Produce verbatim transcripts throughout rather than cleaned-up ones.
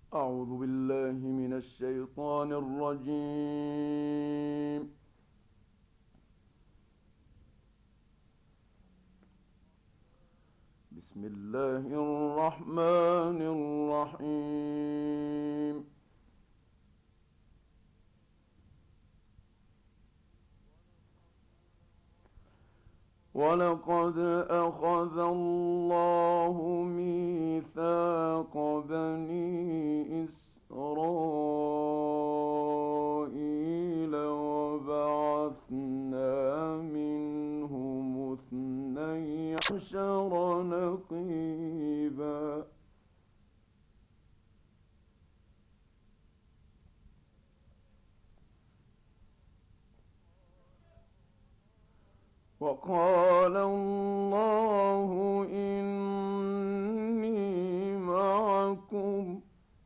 أعوذ بالله من الشيطان الرجيم. بسم الله الرحمن الرحيم. ولقد أخذ الله ميثاق بني إسرائيل وبعثنا منهم اثني عشر نقيبا وقال الله إني معكم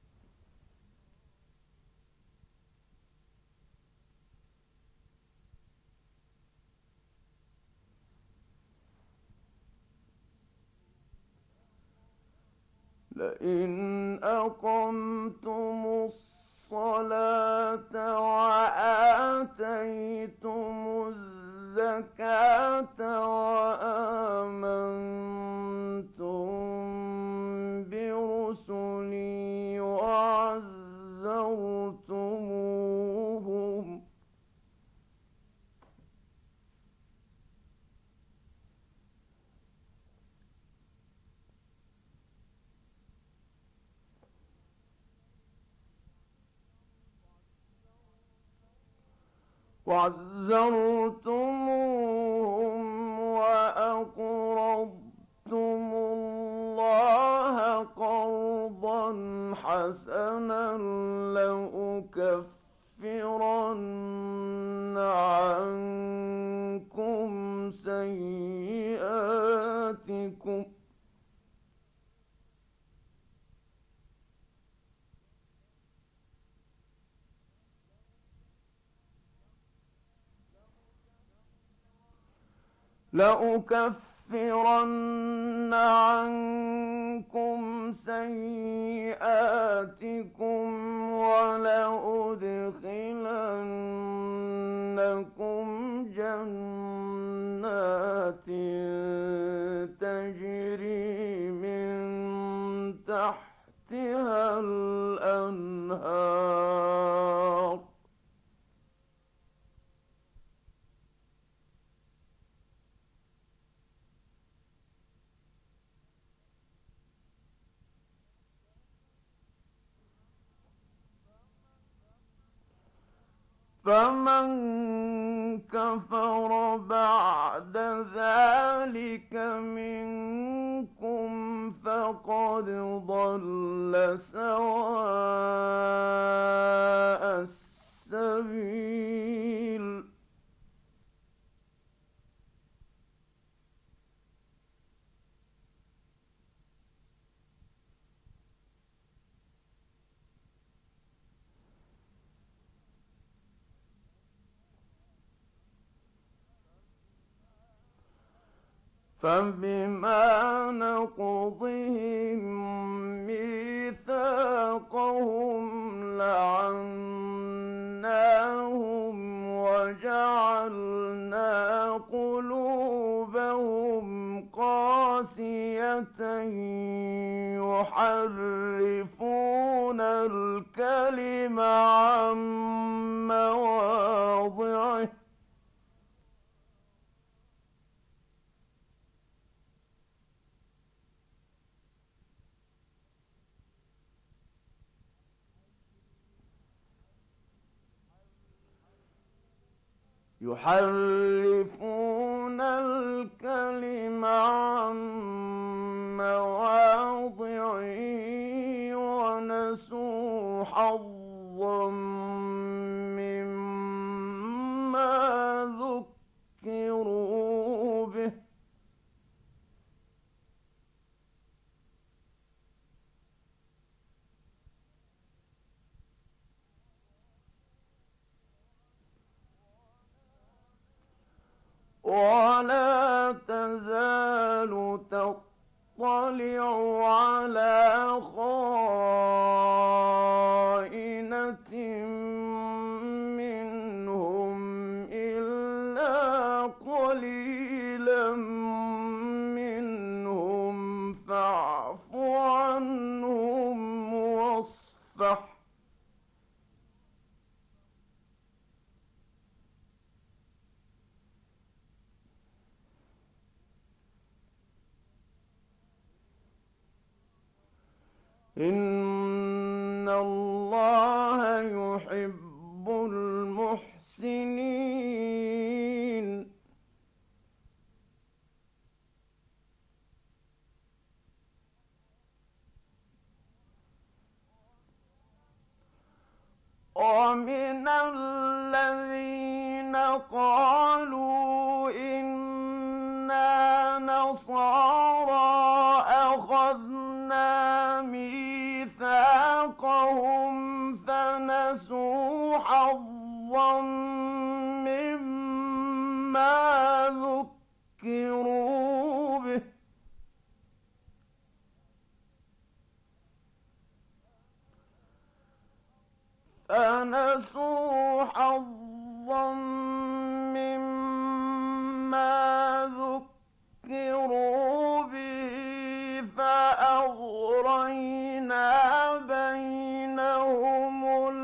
لئن أقمتم الصلاة وآتيتم الزكاة وآمنتم برسلي وعزرتموهم وعزرتموهم وأقرضتم الله قرضا حسنا لأكفرن عنكم سيئاتكم لأكفرن عنكم سيئاتكم ولأدخلنكم جنات تجري من تحتها الأنهار فمن كفر بعد ذلك منكم فقد ضل سواء السبيل فبما نقضهم ميثاقهم لعناهم وجعلنا قلوبهم قاسية يحرفون الكلم عن مواضعه يحرفون الكلم عن مواضعه ونسوا حظا مما ذكروا به ولا تزال تطلع يطلع على خائنة منهم إلا قليلا منهم فاعف عنهم واصفح إن الله يحب المحسنين. ومن الذين قالوا إنا نصارى أخذنا ميثاقهم فنسوا حظا مما ذكروا به فنسوا حظا مما ذكروا به فأغرينا بينهم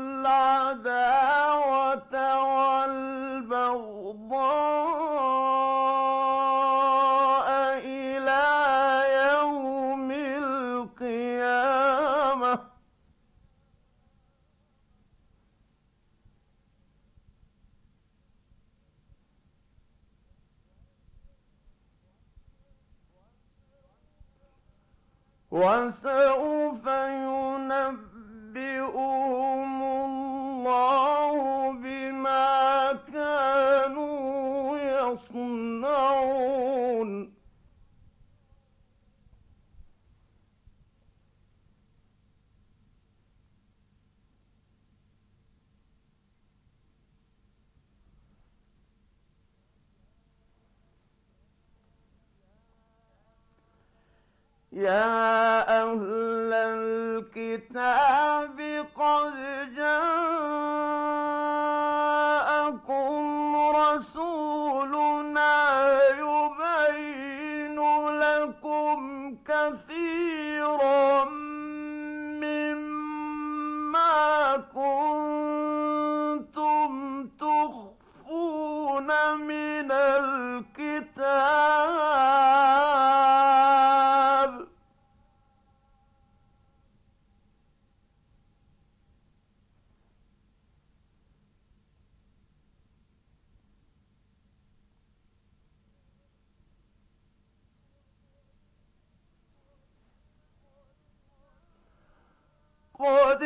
العداوة والبغضاء إلى يوم القيامة وسوف ينبئهم الله بما كانوا يصنعون. يا أهل الكتاب قد جاءكم رسولنا يبين لكم كثيرا مما كنتم تخفون من الكتاب قد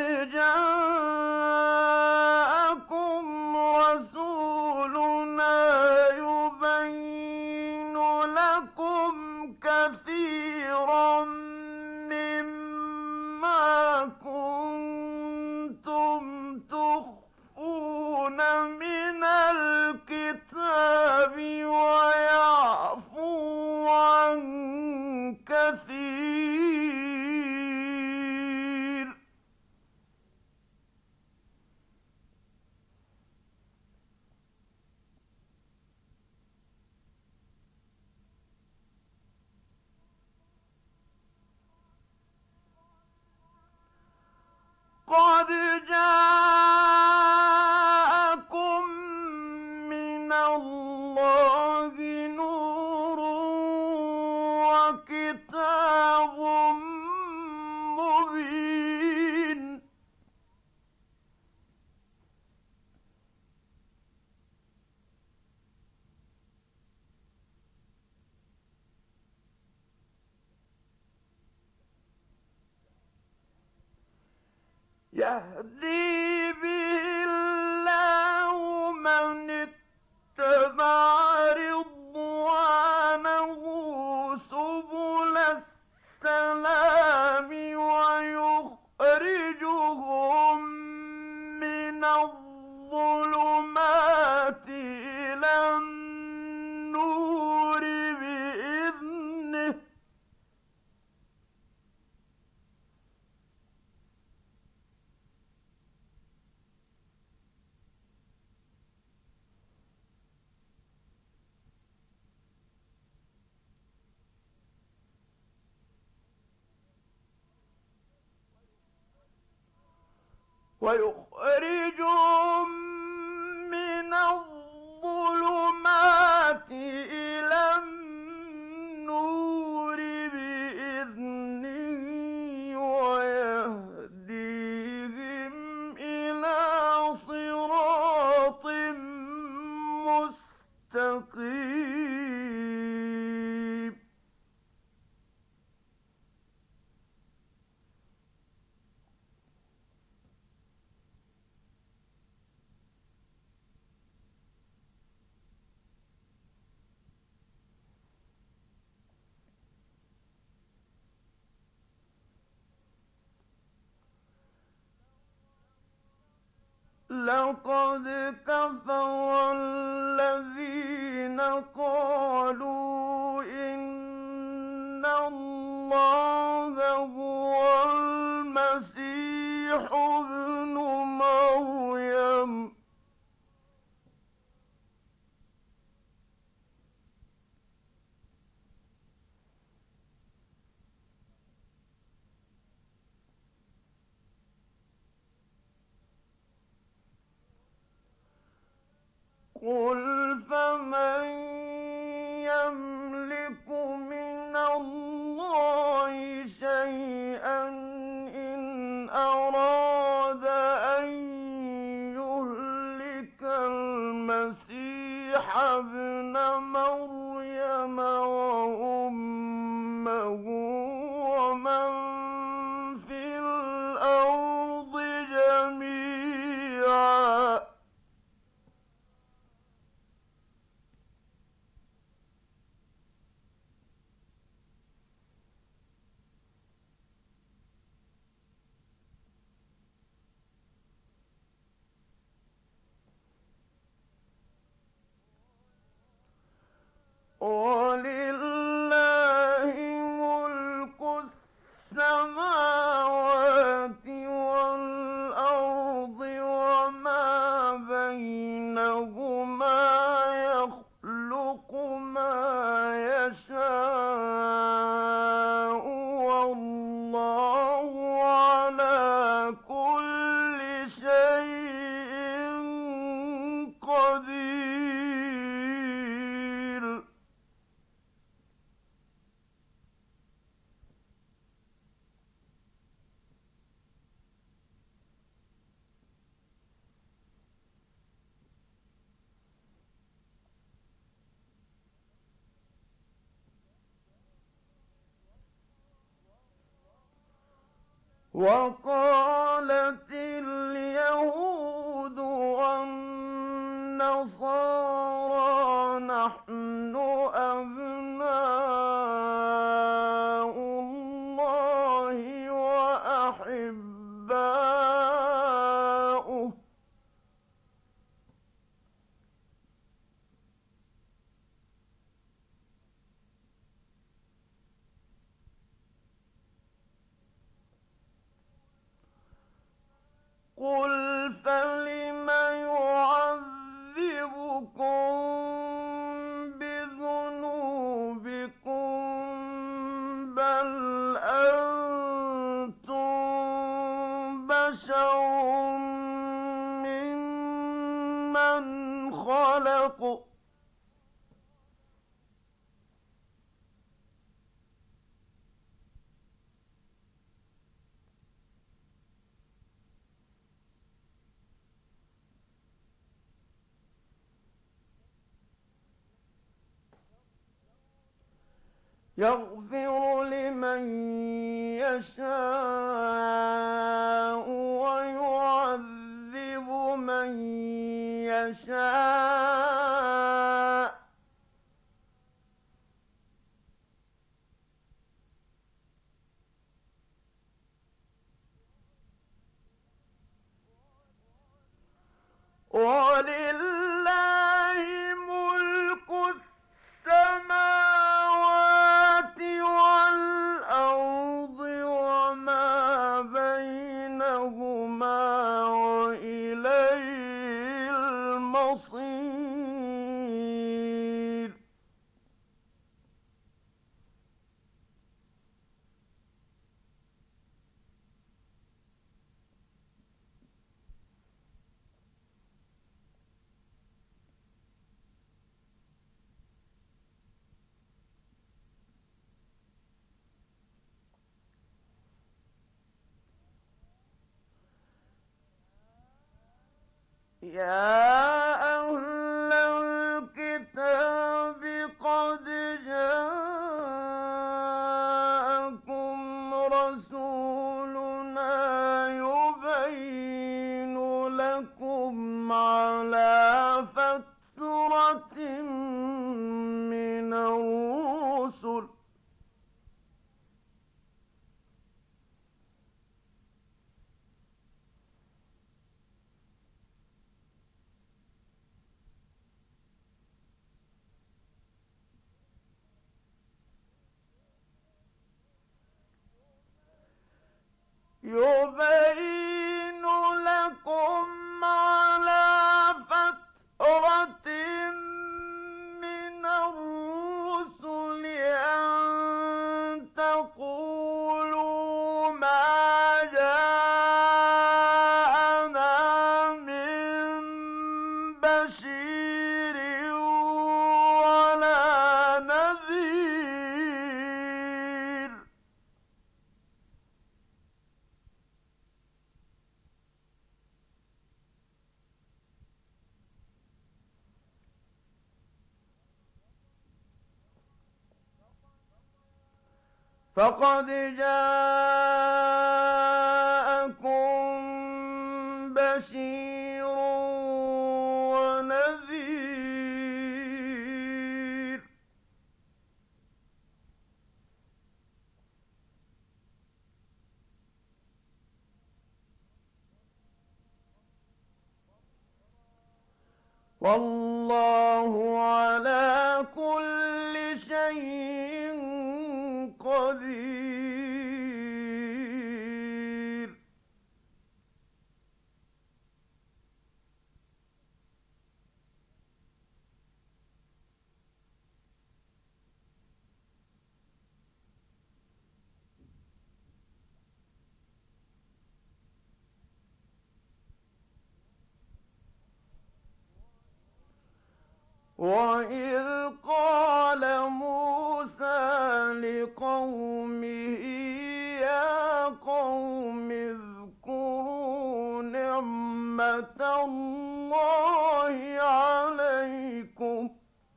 جاءكم رسولنا يبين لكم كثيرا مما كنتم تخفون من الكتاب ويعفو عن كثير. قد جاءكم من الله نور وكتاب مبين. يهدي به الله من اتبع رضوانه سبل السلام ويخرجهم من الظلمات إلى النور بإذنه ويخرجهم من الظلمات إلى النور بإذنه ويهديهم إلى صراط مستقيم. لقد كفر الذين قالوا إن الله هو المسيح ابن مريم قل فمن يملك من الله شيئا إن أراد أن يهلك المسيح ابن مريم وأمه ومن في الأرض جميعا ولله ملك السماوات والأرض وما بينهما يخلق ما يشاء والله على كل شيء قدير. وقالت اليهود والنصارى نحن أبناء الله وأحباؤه قل فلم يعذبكم بذنوبكم بل أنتم بشر ممن خلق يغفر لمن يشاء ويعذب من يشاء ولله ملك السماوات والأرض وما بينهما وإليه المصير. يا أهل الكتاب قد جاءكم رسولنا يبين لكم على فترة من الرسل يبين لكم على فترة من الرسل أن تقولوا ما جاءنا من بشير ولا نذير فقد جاءكم بشير ونذير والله على كل شيء قدير وإذ قال موسى لقومه يا قوم اذكروا نعمة الله عليكم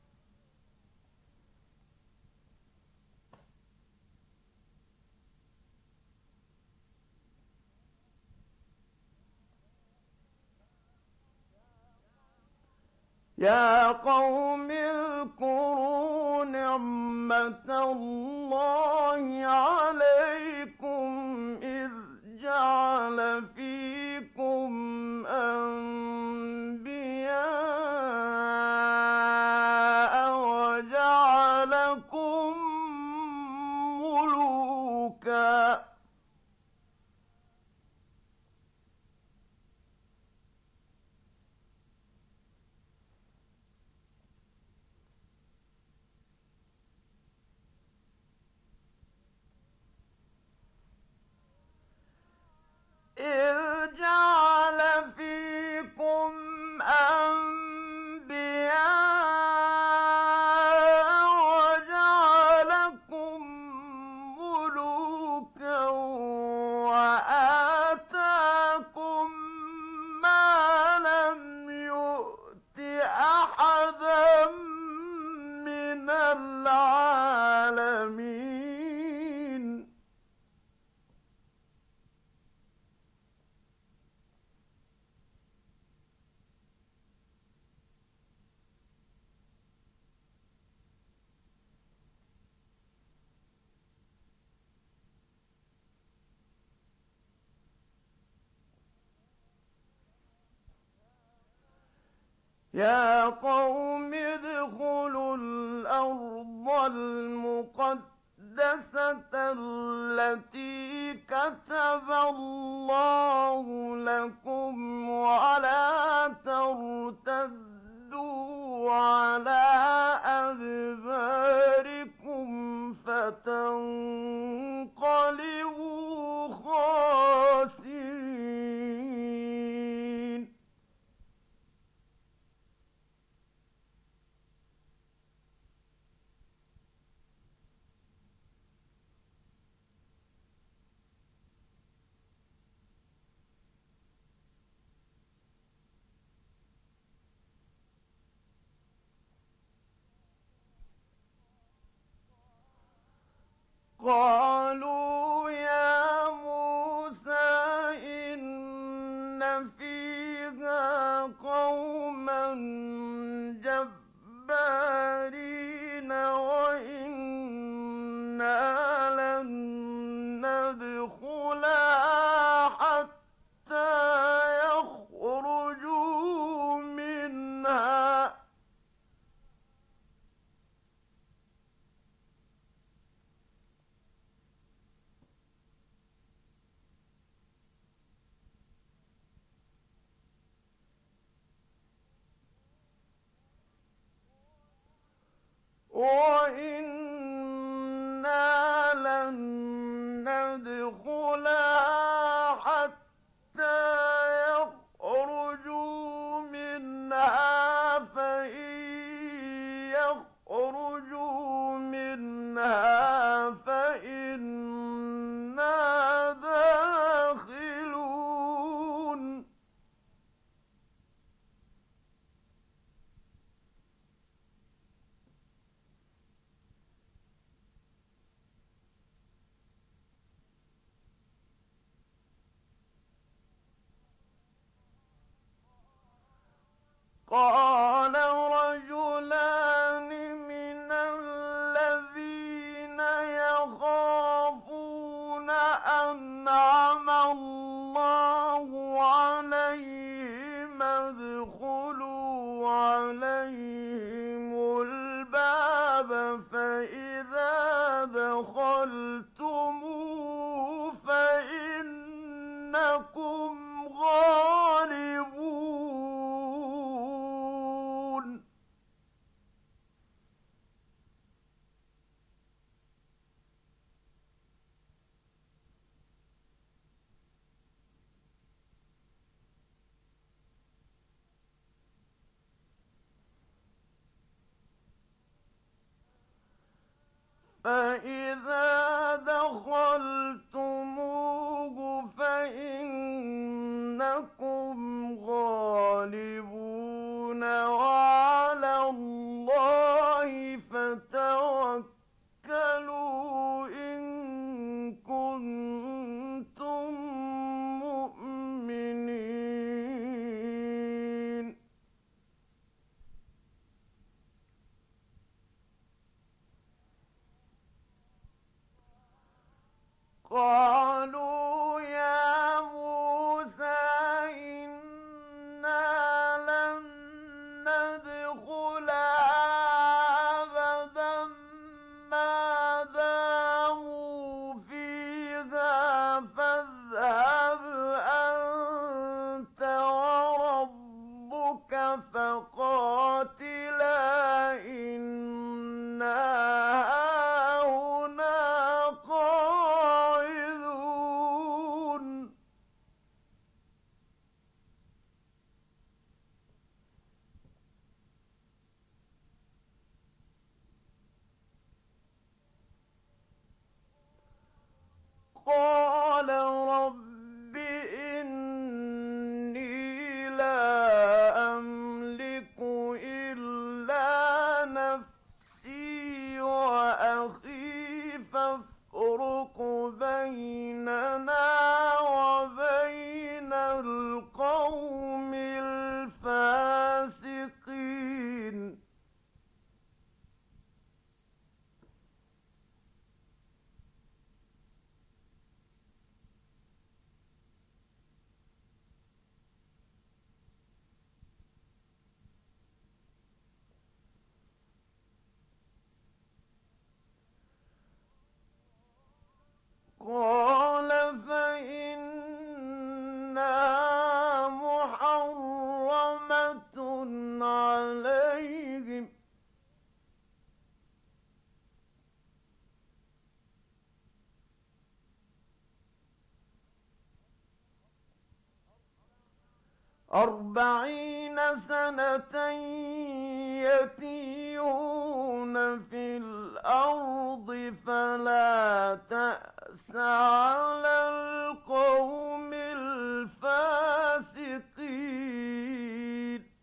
يا قوم اذكروا نعمة الله عليكم إذ جعل فيكم أنبياء وجعلكم ملوكا إذ جعل فيكم أنبياء وجعلكم ملوكا وآتاكم ما لم يؤت أحدا من العالمين يا قوم ادخلوا الأرض المقدسة التي كتب الله لكم ولا ترتدوا على أدباركم فتنقلبوا خاسرين قال رجلان من الذين يخافون أنعم الله عليهم ادخلوا عليهم الباب فإذا دخلتموه فإنكم غالبون. فإذا دخلتموه فإنكم غالبون وعلى الله فتوكلوا إن كنتم مؤمنين. قالوا يا موسى إنا لن ندخلها أبدا ما داموا فيها فاذهب أنت وربك فقاتلا إنا هاهنا قاعدون. قال رب إني لا أملك إلا نفسي وأخي فافرق بيننا وبين القوم الفاسقين. قال فإنها محرمة عليهم أربعين سنة يتيهون في الأرض فلا تأس على القوم الفاسقين.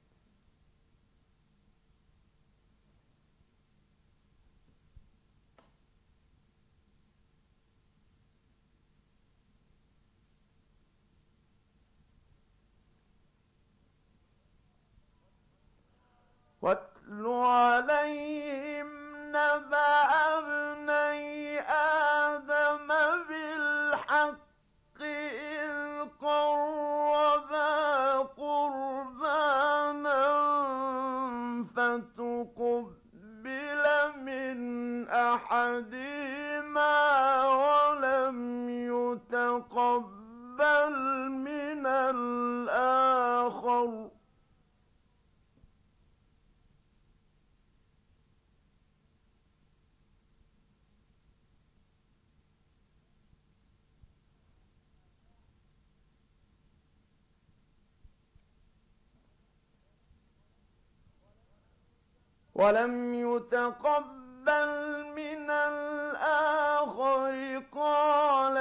واتل عليهم نبأ ابني آدم بالحق إذ قربا قربانا فتقبل من أحدهما ولم يتقبل من الآخر ولم يتقبل من الآخر قال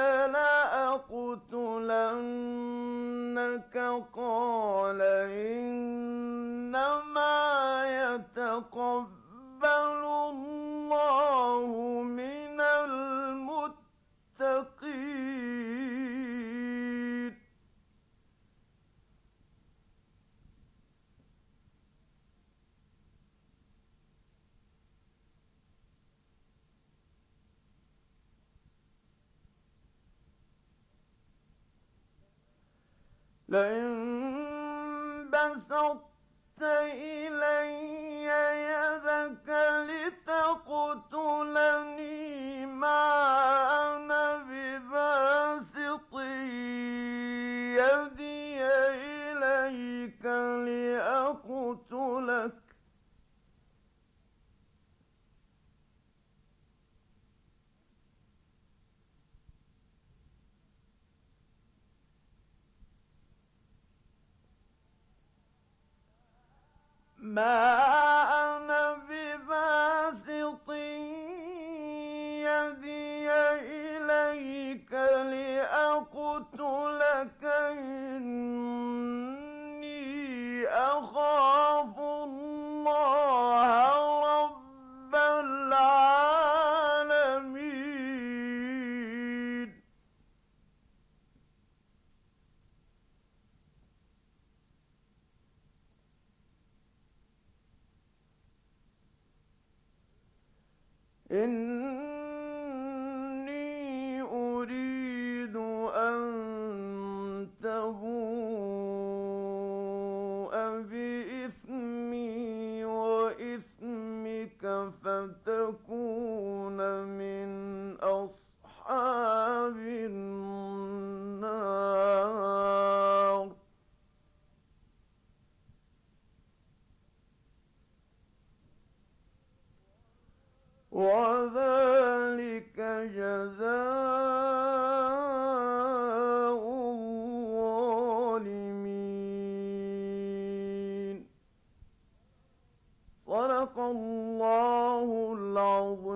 لأقتلنك قال إنما يتقبل الله من المتقين. لئن بسطت إلي يدك لتقتلني ما أنا بباسط يدي إليك لأقتلك ما أنا بباسط يدي إليك لأقتلك إني أخاف الله رب العالمين إني أريد أن تبوء بإثمي وإثمك فتكون من أصحاب النار وذلك جزاء الظالمين. صدق الله العظيم.